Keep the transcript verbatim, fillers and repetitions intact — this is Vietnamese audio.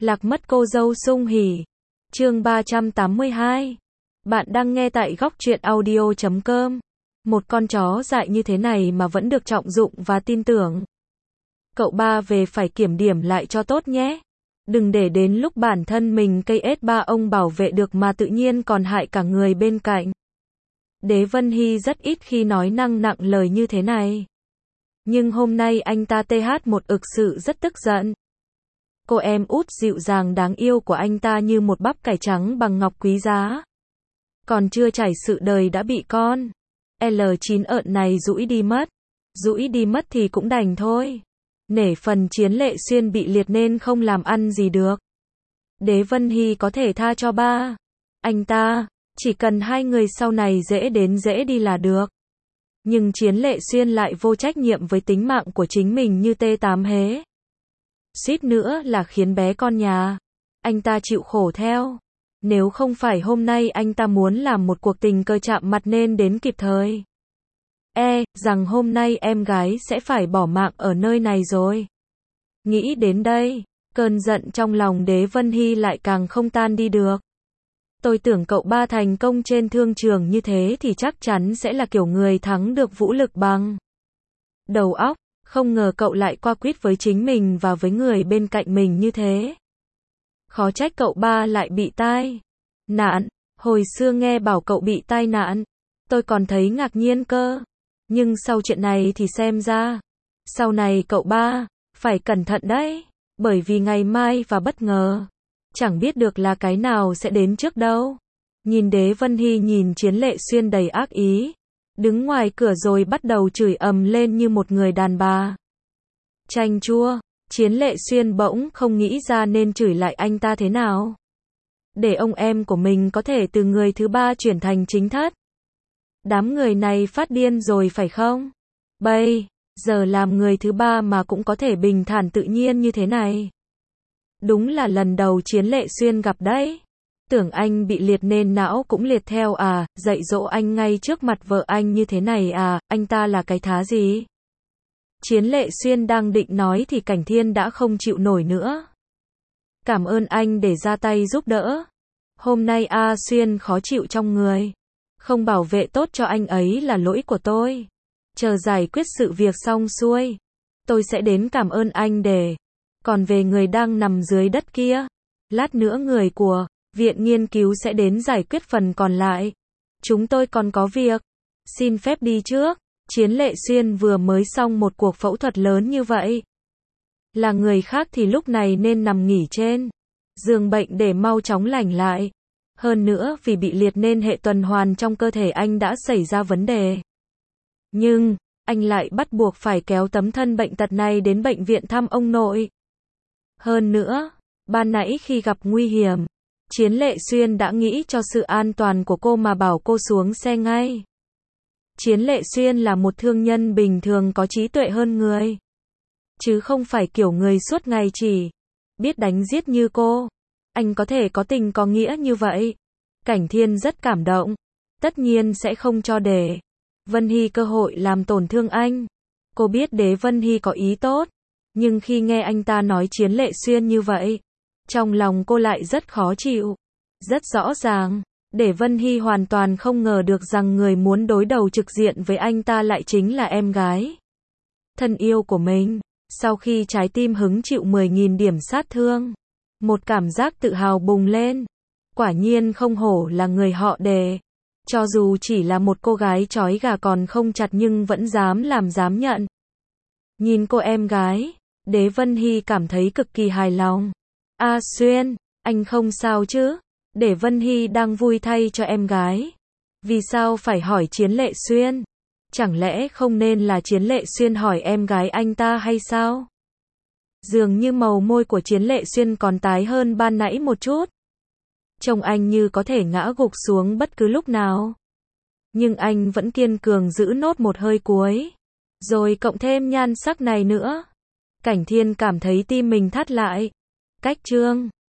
Lạc mất cô dâu sung hỉ. Chương ba trăm tám mươi hai. Bạn đang nghe tại góc truyện audio chấm com. Một con chó dại như thế này mà vẫn được trọng dụng và tin tưởng. Cậu ba về phải kiểm điểm lại cho tốt nhé. Đừng để đến lúc bản thân mình cây ết ba ông bảo vệ được mà tự nhiên còn hại cả người bên cạnh. Đế Vân Hy rất ít khi nói năng nặng lời như thế này. Nhưng hôm nay anh ta th một ực sự rất tức giận. Cô em út dịu dàng đáng yêu của anh ta như một bắp cải trắng bằng ngọc quý giá. Còn chưa trải sự đời đã bị con L chín ợn này dũi đi mất. Dũi đi mất thì cũng đành thôi. Nể phần Chiến Lệ Xuyên bị liệt nên không làm ăn gì được. Đế Vân Hy có thể tha cho ba anh ta, chỉ cần hai người sau này dễ đến dễ đi là được. Nhưng Chiến Lệ Xuyên lại vô trách nhiệm với tính mạng của chính mình như tê tám hế. Suýt nữa là khiến bé con nhà anh ta chịu khổ theo. Nếu không phải hôm nay anh ta muốn làm một cuộc tình cờ chạm mặt nên đến kịp thời. E, rằng hôm nay em gái sẽ phải bỏ mạng ở nơi này rồi. Nghĩ đến đây, cơn giận trong lòng Đế Vân Hy lại càng không tan đi được. Tôi tưởng cậu ba thành công trên thương trường như thế thì chắc chắn sẽ là kiểu người thắng được vũ lực bằng đầu óc. Không ngờ cậu lại qua quýt với chính mình và với người bên cạnh mình như thế. Khó trách cậu ba lại bị tai nạn. Hồi xưa nghe bảo cậu bị tai nạn, tôi còn thấy ngạc nhiên cơ. Nhưng sau chuyện này thì xem ra, sau này cậu ba phải cẩn thận đấy. Bởi vì ngày mai và bất ngờ, chẳng biết được là cái nào sẽ đến trước đâu. Nhìn Đế Vân Hy nhìn Chiến Lệ Xuyên đầy ác ý, đứng ngoài cửa rồi bắt đầu chửi ầm lên như một người đàn bà chanh chua. Chiến Lệ Xuyên bỗng không nghĩ ra nên chửi lại anh ta thế nào để ông em của mình có thể từ người thứ ba chuyển thành chính thất. Đám người này phát điên rồi phải không? Bây giờ làm người thứ ba mà cũng có thể bình thản tự nhiên như thế này. Đúng là lần đầu Chiến Lệ Xuyên gặp đấy. Tưởng anh bị liệt nên não cũng liệt theo à, dạy dỗ anh ngay trước mặt vợ anh như thế này à, anh ta là cái thá gì? Chiến Lệ Xuyên đang định nói thì Cảnh Thiên đã không chịu nổi nữa. Cảm ơn anh để ra tay giúp đỡ. Hôm nay A Xuyên khó chịu trong người. Không bảo vệ tốt cho anh ấy là lỗi của tôi. Chờ giải quyết sự việc xong xuôi, tôi sẽ đến cảm ơn anh để. Còn về người đang nằm dưới đất kia, lát nữa người của viện nghiên cứu sẽ đến giải quyết phần còn lại. Chúng tôi còn có việc. Xin phép đi trước. Chiến Lệ Xuyên vừa mới xong một cuộc phẫu thuật lớn như vậy. Là người khác thì lúc này nên nằm nghỉ trên giường bệnh để mau chóng lành lại. Hơn nữa vì bị liệt nên hệ tuần hoàn trong cơ thể anh đã xảy ra vấn đề. Nhưng, anh lại bắt buộc phải kéo tấm thân bệnh tật này đến bệnh viện thăm ông nội. Hơn nữa, ban nãy khi gặp nguy hiểm, Chiến Lệ Xuyên đã nghĩ cho sự an toàn của cô mà bảo cô xuống xe ngay. Chiến Lệ Xuyên là một thương nhân bình thường có trí tuệ hơn người. Chứ không phải kiểu người suốt ngày chỉ biết đánh giết như cô. Anh có thể có tình có nghĩa như vậy. Cảnh Thiên rất cảm động. Tất nhiên sẽ không cho Đế Vân Hy cơ hội làm tổn thương anh. Cô biết Đế Vân Hy có ý tốt. Nhưng khi nghe anh ta nói Chiến Lệ Xuyên như vậy, trong lòng cô lại rất khó chịu. Rất rõ ràng, Đế Vân Hy hoàn toàn không ngờ được rằng người muốn đối đầu trực diện với anh ta lại chính là em gái thân yêu của mình. Sau khi trái tim hứng chịu mười nghìn điểm sát thương, một cảm giác tự hào bùng lên. Quả nhiên không hổ là người họ Đế. Cho dù chỉ là một cô gái trói gà còn không chặt nhưng vẫn dám làm dám nhận. Nhìn cô em gái, Đế Vân Hy cảm thấy cực kỳ hài lòng. A Xuyên, anh không sao chứ? Đế Vân Hy đang vui thay cho em gái. Vì sao phải hỏi Chiến Lệ Xuyên? Chẳng lẽ không nên là Chiến Lệ Xuyên hỏi em gái anh ta hay sao? Dường như màu môi của Chiến Lệ Xuyên còn tái hơn ban nãy một chút. Trông anh như có thể ngã gục xuống bất cứ lúc nào. Nhưng anh vẫn kiên cường giữ nốt một hơi cuối. Rồi cộng thêm nhan sắc này nữa. Cảnh Thiên cảm thấy tim mình thắt lại. Cách chương